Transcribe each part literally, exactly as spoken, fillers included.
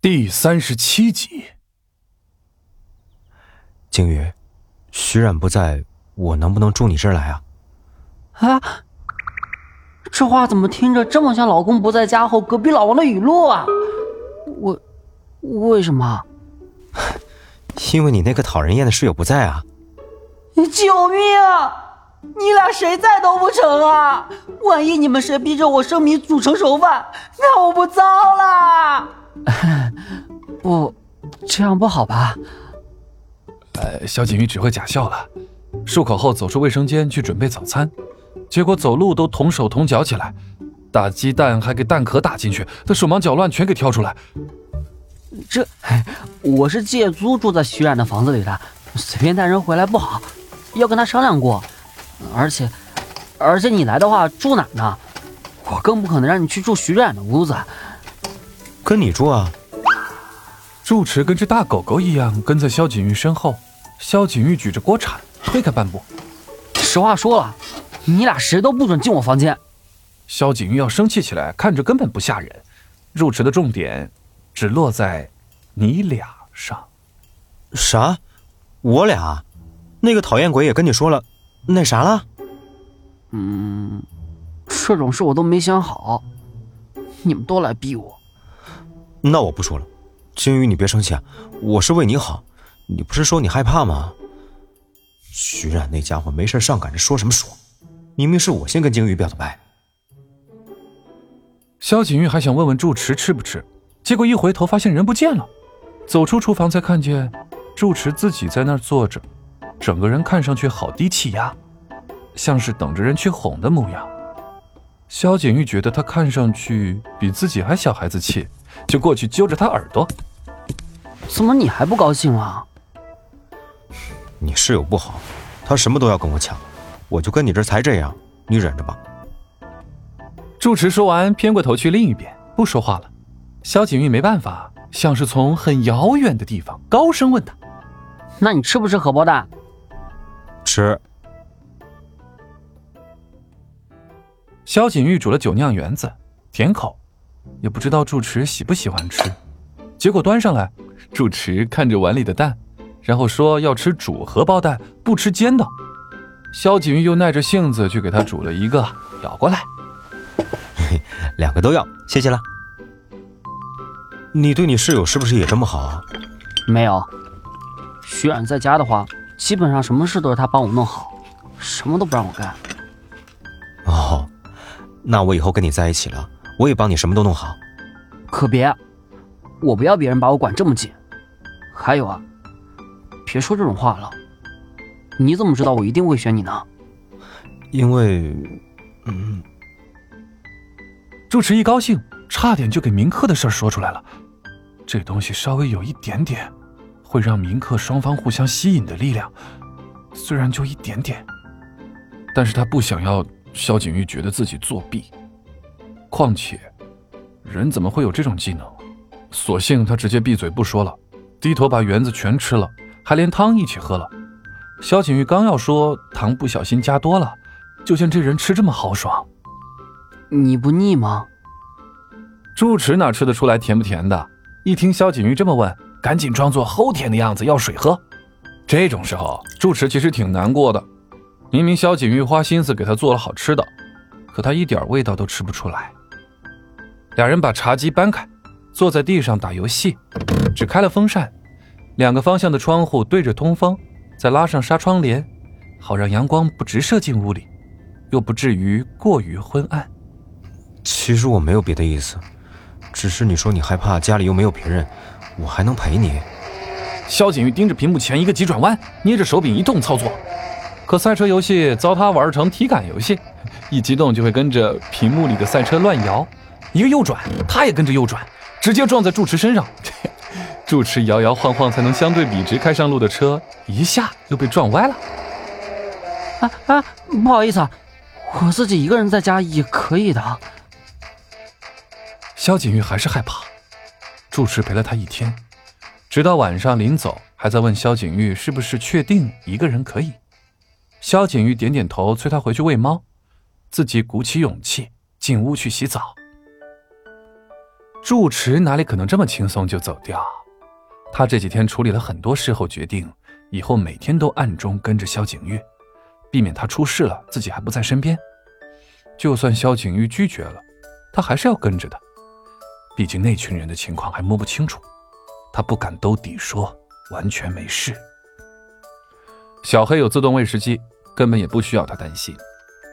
第三十七集。 景宇，徐冉不在，我能不能住你这儿来啊？ 啊，这话怎么听着这么像老公不在家后隔壁老王的语录啊？我，为什么？ 因为你那个讨人厌的室友不在啊。 救命啊！你俩谁在都不成啊！万一你们谁逼着我生米煮成熟饭，那我不糟了？不，这样不好吧？ 呃，萧景瑜只会假笑了，漱口后走出卫生间去准备早餐，结果走路都同手同脚起来，打鸡蛋还给蛋壳打进去，他手忙脚乱全给挑出来。 这，我是借租住在徐冉的房子里的，随便带人回来不好，要跟他商量过。而且，而且你来的话住哪呢？我更不可能让你去住徐冉的屋子。 跟你住啊。 住持跟只大狗狗一样跟在萧景瑜身后，萧景瑜举着锅铲推开半步。 实话说了，你俩谁都不准进我房间。 萧景瑜要生气起来，看着根本不吓人。入池的重点只落在你俩上。 啥？我俩？那个讨厌鬼也跟你说了，那啥了？ 嗯，这种事我都没想好，你们都来逼我。 那我不说了。金鱼，你别生气啊，我是为你好。你不是说你害怕吗？徐冉那家伙没事上赶着说什么说，明明是我先跟金鱼表的白。 萧景玉还想问问住持吃不吃，结果一回头发现人不见了，走出厨房才看见住持自己在那儿坐着，整个人看上去好低气压，像是等着人去哄的模样。萧景玉觉得他看上去比自己还小孩子气，就过去揪着他耳朵。 怎么你还不高兴啊？ 你室友不好，他什么都要跟我抢，我就跟你这才这样，你忍着吧。 住持说完偏过头去另一边不说话了。萧景玉没办法，像是从很遥远的地方高声问他： 那你吃不吃荷包蛋？ 吃。 萧景玉煮了酒酿圆子，甜口，也不知道住持喜不喜欢吃。结果端上来，住持看着碗里的蛋，然后说要吃煮荷包蛋，不吃煎的。萧景玉又耐着性子去给他煮了一个，舀过来， 嘿，两个都要，谢谢了。你对你室友是不是也这么好啊？ 没有，徐冉在家的话，基本上什么事都是他帮我弄好，什么都不让我干。 哦，那我以后跟你在一起了，我也帮你什么都弄好。 可别，我不要别人把我管这么紧。还有啊，别说这种话了。你怎么知道我一定会选你呢？ 因为，嗯， 住持一高兴，差点就给铭刻的事说出来了。这东西稍微有一点点会让铭刻双方互相吸引的力量，虽然就一点点，但是他不想要萧景玉觉得自己作弊。况且人怎么会有这种技能？索性他直接闭嘴不说了，低头把圆子全吃了，还连汤一起喝了。萧景玉刚要说糖不小心加多了，就见这人吃这么豪爽。 你不腻吗？ 住持哪吃得出来甜不甜的？一听萧景玉这么问，赶紧装作齁甜的样子要水喝。这种时候住持其实挺难过的，明明萧景玉花心思给他做了好吃的，可他一点味道都吃不出来。俩人把茶几搬开，坐在地上打游戏，只开了风扇，两个方向的窗户对着通风，再拉上纱窗帘，好让阳光不直射进屋里，又不至于过于昏暗。 其实我没有别的意思，只是你说你害怕家里又没有别人，我还能陪你。 萧景玉盯着屏幕前一个急转弯，捏着手柄一通操作，可赛车游戏遭他玩成体感游戏，一激动就会跟着屏幕里的赛车乱摇，一个右转他也跟着右转，直接撞在住持身上。住持摇摇晃晃才能相对笔直开上路的车，一下又被撞歪了。 啊啊，不好意思啊，我自己一个人在家也可以的。 萧景玉还是害怕，住持陪了他一天，直到晚上临走还在问萧景玉是不是确定一个人可以。萧景玉点点头，催他回去喂猫，自己鼓起勇气进屋去洗澡。 住持哪里可能这么轻松就走掉？他这几天处理了很多事后决定，以后每天都暗中跟着萧景玉，避免他出事了自己还不在身边。就算萧景玉拒绝了，他还是要跟着的，毕竟那群人的情况还摸不清楚，他不敢兜底说完全没事。小黑有自动喂食机，根本也不需要他担心。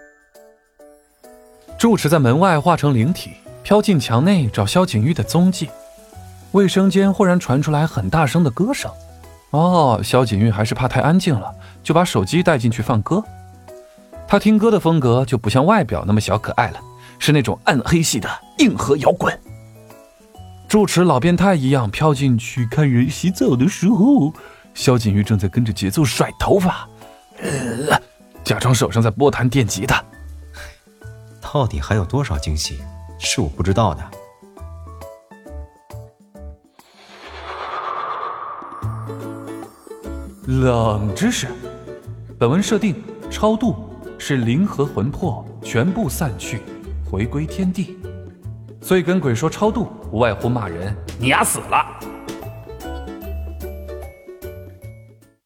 住持在门外化成灵体，飘进墙内找萧景玉的踪迹。卫生间忽然传出来很大声的歌声。哦，萧景玉还是怕太安静了，就把手机带进去放歌。他听歌的风格就不像外表那么小可爱了，是那种暗黑系的硬核摇滚。住持老变态一样飘进去看人洗澡的时候，萧景玉正在跟着节奏甩头发，呃，假装手上在拨弹电吉他。 到底还有多少惊喜是我不知道的？ 冷知识：本文设定超度是灵和魂魄全部散去，回归天地，所以跟鬼说超度无外乎骂人你丫死了。